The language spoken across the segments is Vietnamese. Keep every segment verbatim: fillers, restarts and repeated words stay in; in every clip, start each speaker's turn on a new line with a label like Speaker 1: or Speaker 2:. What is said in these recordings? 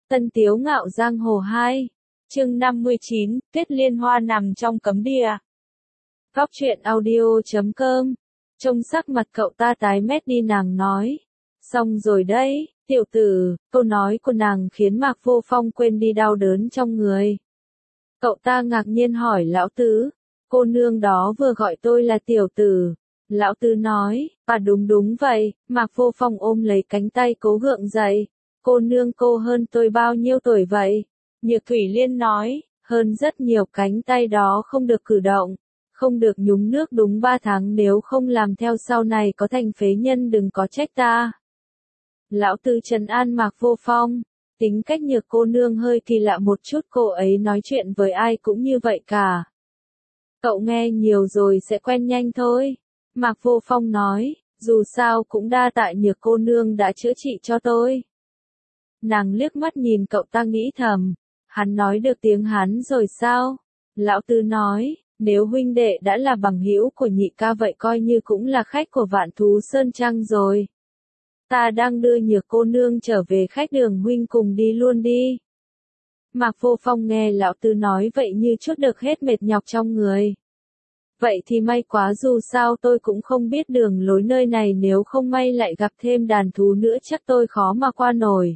Speaker 1: Tân Tiếu Ngạo Giang Hồ hai, chương năm mươi chín, Tuyết Liên Hoa nằm trong cấm địa. Góc truyện audio chấm com, trông sắc mặt cậu ta tái mét đi, nàng nói. Xong rồi đấy, tiểu tử, câu nói của nàng khiến Mạc Vô Phong quên đi đau đớn trong người. Cậu ta ngạc nhiên hỏi lão tứ, cô nương đó vừa gọi tôi là tiểu tử. Lão tứ nói, à đúng đúng vậy. Mạc Vô Phong ôm lấy cánh tay cố gượng dậy. Cô nương cô hơn tôi bao nhiêu tuổi vậy? Nhược Thủy Liên nói, hơn rất nhiều. Cánh tay đó không được cử động, không được nhúng nước đúng ba tháng, nếu không làm theo sau này có thành phế nhân đừng có trách ta. Lão Tư trấn an Mạc Vô Phong, tính cách Nhược cô nương hơi kỳ lạ một chút, cô ấy nói chuyện với ai cũng như vậy cả. Cậu nghe nhiều rồi sẽ quen nhanh thôi. Mạc Vô Phong nói, dù sao cũng đa tạ Nhược cô nương đã chữa trị cho tôi. Nàng liếc mắt nhìn cậu ta nghĩ thầm, hắn nói được tiếng Hán rồi sao? Lão Tư nói, nếu huynh đệ đã là bằng hữu của nhị ca vậy coi như cũng là khách của Vạn Thú Sơn Trang rồi. Ta đang đưa Nhược cô nương trở về khách đường, huynh cùng đi luôn đi. Mạc Vô Phong nghe lão Tư nói vậy như chút được hết mệt nhọc trong người. Vậy thì may quá, dù sao tôi cũng không biết đường lối nơi này, nếu không may lại gặp thêm đàn thú nữa chắc tôi khó mà qua nổi.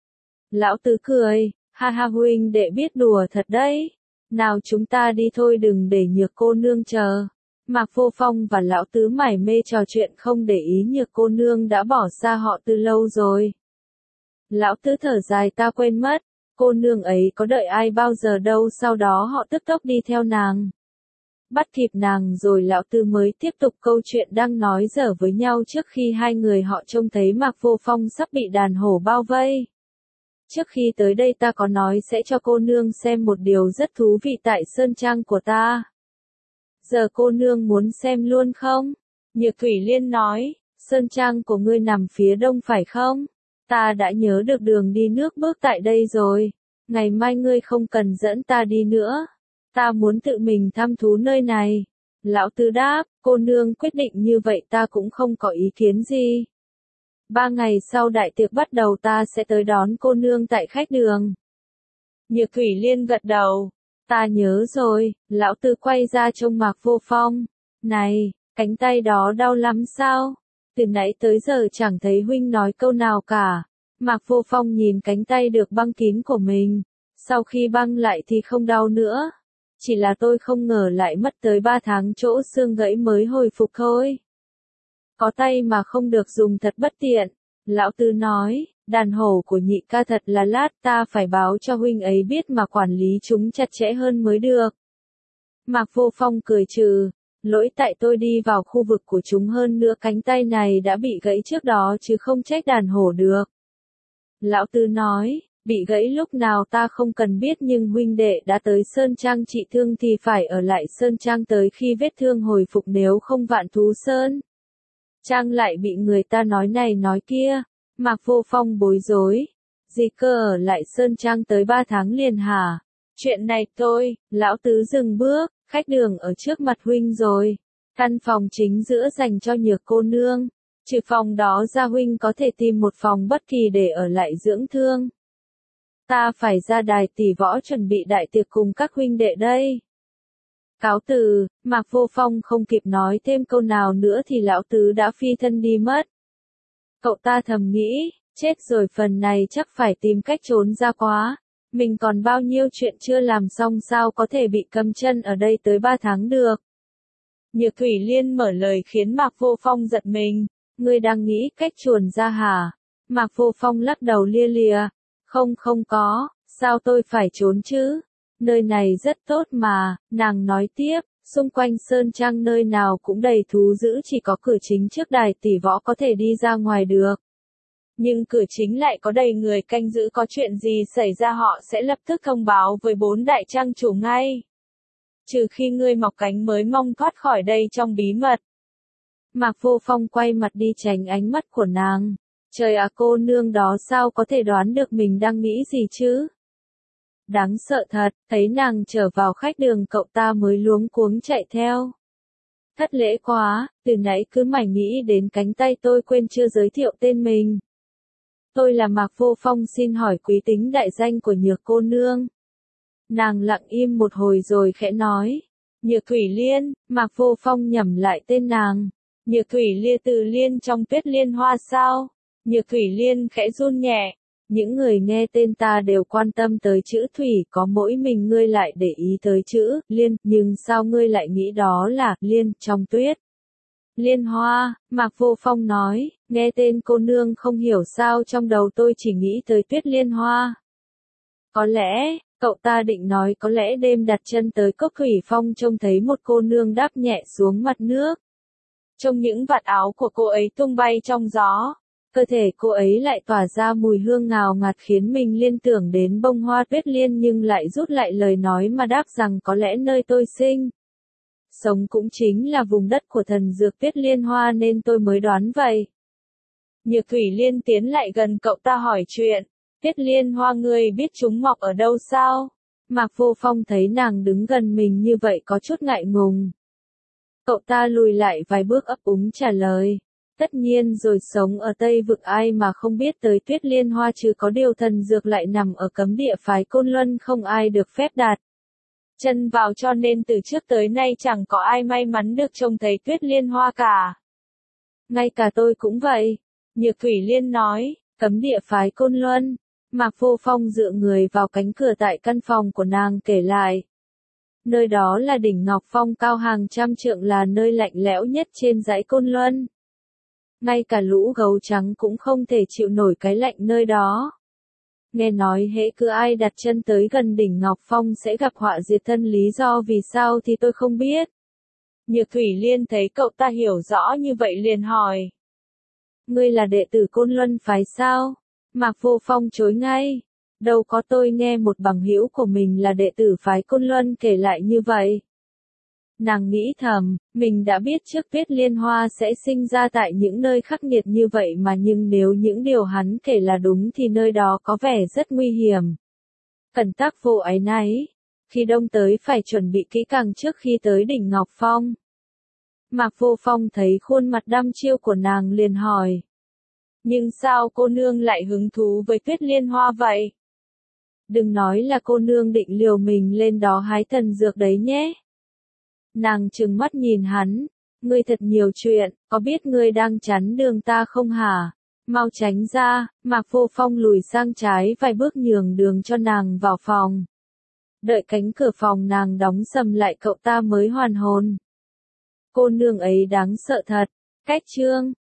Speaker 1: Lão Tứ cười, ha ha, huynh đệ biết đùa thật đấy. Nào chúng ta đi thôi, đừng để Nhược cô nương chờ. Mạc Vô Phong và lão Tứ mải mê trò chuyện không để ý Nhược cô nương đã bỏ xa họ từ lâu rồi. Lão Tứ thở dài, ta quên mất, cô nương ấy có đợi ai bao giờ đâu, sau đó họ tức tốc đi theo nàng. Bắt kịp nàng rồi lão Tư mới tiếp tục câu chuyện đang nói dở với nhau trước khi hai người họ trông thấy Mạc Vô Phong sắp bị đàn hổ bao vây. Trước khi tới đây ta có nói sẽ cho cô nương xem một điều rất thú vị tại sơn trang của ta. Giờ cô nương muốn xem luôn không? Nhược Thủy Liên nói, sơn trang của ngươi nằm phía đông phải không? Ta đã nhớ được đường đi nước bước tại đây rồi. Ngày mai ngươi không cần dẫn ta đi nữa. Ta muốn tự mình thăm thú nơi này. Lão Tư đáp, cô nương quyết định như vậy ta cũng không có ý kiến gì. Ba ngày sau đại tiệc bắt đầu ta sẽ tới đón cô nương tại khách đường. Nhược Thủy Liên gật đầu. Ta nhớ rồi. Lão Tư quay ra trông Mạc Vô Phong. Này, cánh tay đó đau lắm sao? Từ nãy tới giờ chẳng thấy huynh nói câu nào cả. Mạc Vô Phong nhìn cánh tay được băng kín của mình. Sau khi băng lại thì không đau nữa. Chỉ là tôi không ngờ lại mất tới ba tháng chỗ xương gãy mới hồi phục thôi. Có tay mà không được dùng thật bất tiện. Lão Tư nói, đàn hổ của nhị ca thật là lát, ta phải báo cho huynh ấy biết mà quản lý chúng chặt chẽ hơn mới được. Mạc Vô Phong cười trừ, lỗi tại tôi đi vào khu vực của chúng, hơn nữa cánh tay này đã bị gãy trước đó chứ không trách đàn hổ được. Lão Tư nói, bị gãy lúc nào ta không cần biết, nhưng huynh đệ đã tới Sơn Trang trị thương thì phải ở lại Sơn Trang tới khi vết thương hồi phục, nếu không Vạn Thú Sơn Trang lại bị người ta nói này nói kia. Mạc Vô Phong bối rối, gì cơ ở lại Sơn Trang tới ba tháng liền hả? Chuyện này tôi, lão Tứ dừng bước, khách đường ở trước mặt huynh rồi. Căn phòng chính giữa dành cho Nhược cô nương. Trừ phòng đó ra huynh có thể tìm một phòng bất kỳ để ở lại dưỡng thương. Ta phải ra đài tỷ võ chuẩn bị đại tiệc cùng các huynh đệ đây. Cáo từ. Mạc Vô Phong không kịp nói thêm câu nào nữa thì lão Tứ đã phi thân đi mất. Cậu ta thầm nghĩ, chết rồi, phần này chắc phải tìm cách trốn ra quá. Mình còn bao nhiêu chuyện chưa làm xong, sao có thể bị cầm chân ở đây tới ba tháng được. Nhược Thủy Liên mở lời khiến Mạc Vô Phong giật mình. Ngươi đang nghĩ cách chuồn ra hả? Mạc Vô Phong lắc đầu lia lịa. Không không có, sao tôi phải trốn chứ? Nơi này rất tốt mà, nàng nói tiếp, xung quanh Sơn Trang nơi nào cũng đầy thú dữ, chỉ có cửa chính trước đài tỷ võ có thể đi ra ngoài được. Nhưng cửa chính lại có đầy người canh giữ, có chuyện gì xảy ra họ sẽ lập tức thông báo với bốn đại trang chủ ngay. Trừ khi ngươi mọc cánh mới mong thoát khỏi đây trong bí mật. Mạc Vô Phong quay mặt đi tránh ánh mắt của nàng. Trời à, cô nương đó sao có thể đoán được mình đang nghĩ gì chứ? Đáng sợ thật, thấy nàng trở vào khách đường cậu ta mới luống cuống chạy theo. Thất lễ quá, từ nãy cứ mải nghĩ đến cánh tay tôi quên chưa giới thiệu tên mình. Tôi là Mạc Vô Phong, xin hỏi quý tính đại danh của Nhược cô nương. Nàng lặng im một hồi rồi khẽ nói. Nhược Thủy Liên. Mạc Vô Phong nhẩm lại tên nàng. Nhược Thủy Lia từ liên trong Tuyết Liên Hoa sao? Nhược Thủy Liên khẽ run nhẹ. Những người nghe tên ta đều quan tâm tới chữ Thủy, có mỗi mình ngươi lại để ý tới chữ Liên, nhưng sao ngươi lại nghĩ đó là Liên trong Tuyết Liên Hoa? Mạc Vô Phong nói, nghe tên cô nương không hiểu sao trong đầu tôi chỉ nghĩ tới Tuyết Liên Hoa. Có lẽ, cậu ta định nói có lẽ đêm đặt chân tới cốc Thủy Phong trông thấy một cô nương đáp nhẹ xuống mặt nước. Trong những vạt áo của cô ấy tung bay trong gió, cơ thể cô ấy lại tỏa ra mùi hương ngào ngạt khiến mình liên tưởng đến bông hoa tuyết liên, nhưng lại rút lại lời nói mà đáp rằng có lẽ nơi tôi sinh sống cũng chính là vùng đất của thần dược Tuyết Liên Hoa nên tôi mới đoán vậy. Nhược Thủy Liên tiến lại gần cậu ta hỏi chuyện. Tuyết Liên Hoa ngươi biết chúng mọc ở đâu sao? Mạc Vô Phong thấy nàng đứng gần mình như vậy có chút ngại ngùng. Cậu ta lùi lại vài bước ấp úng trả lời. Tất nhiên rồi, sống ở Tây Vực ai mà không biết tới Tuyết Liên Hoa, chứ có điều thần dược lại nằm ở cấm địa phái Côn Luân, không ai được phép đặt chân vào, cho nên từ trước tới nay chẳng có ai may mắn được trông thấy Tuyết Liên Hoa cả. Ngay cả tôi cũng vậy. Nhược Thủy Liên nói, cấm địa phái Côn Luân. Mạc Vô Phong dựa người vào cánh cửa tại căn phòng của nàng kể lại. Nơi đó là đỉnh Ngọc Phong cao hàng trăm trượng, là nơi lạnh lẽo nhất trên dãy Côn Luân. Ngay cả lũ gấu trắng cũng không thể chịu nổi cái lạnh nơi đó. Nghe nói hễ cứ ai đặt chân tới gần đỉnh Ngọc Phong sẽ gặp họa diệt thân, lý do vì sao thì tôi không biết. Nhược Thủy Liên thấy cậu ta hiểu rõ như vậy liền hỏi. Ngươi là đệ tử Côn Luân phái sao? Mạc Vô Phong chối ngay. Đâu có, tôi nghe một bằng hữu của mình là đệ tử phái Côn Luân kể lại như vậy. Nàng nghĩ thầm, mình đã biết trước Tuyết Liên Hoa sẽ sinh ra tại những nơi khắc nghiệt như vậy mà, nhưng nếu những điều hắn kể là đúng thì nơi đó có vẻ rất nguy hiểm. Cẩn tắc vô áy náy. Khi đông tới phải chuẩn bị kỹ càng trước khi tới đỉnh Ngọc Phong. Mạc Vô Phong thấy khuôn mặt đăm chiêu của nàng liền hỏi. Nhưng sao cô nương lại hứng thú với Tuyết Liên Hoa vậy? Đừng nói là cô nương định liều mình lên đó hái thần dược đấy nhé. Nàng trừng mắt nhìn hắn. Ngươi thật nhiều chuyện, có biết ngươi đang chắn đường ta không hả? Mau tránh ra. Mạc Vô Phong lùi sang trái vài bước nhường đường cho nàng vào phòng. Đợi cánh cửa phòng nàng đóng sầm lại cậu ta mới hoàn hồn. Cô nương ấy đáng sợ thật. Cách chương